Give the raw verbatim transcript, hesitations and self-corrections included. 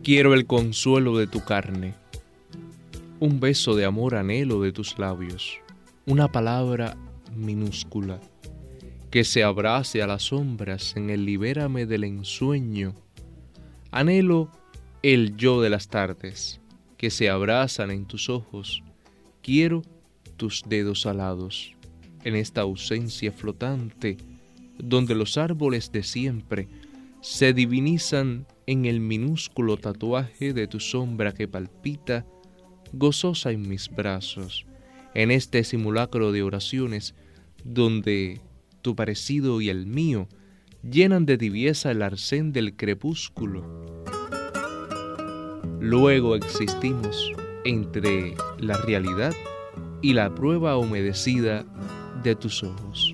Quiero el consuelo de tu carne, un beso de amor anhelo de tus labios, una palabra minúscula que se abrace a las sombras en el libérame del ensueño. Anhelo el yo de las tardes que se abrazan en tus ojos. Quiero tus dedos alados en esta ausencia flotante donde los árboles de siempre se divinizan en el minúsculo tatuaje de tu sombra que palpita gozosa en mis brazos, en este simulacro de oraciones donde tu parecido y el mío llenan de tibieza el arcén del crepúsculo. Luego existimos entre la realidad y la prueba humedecida de tus ojos.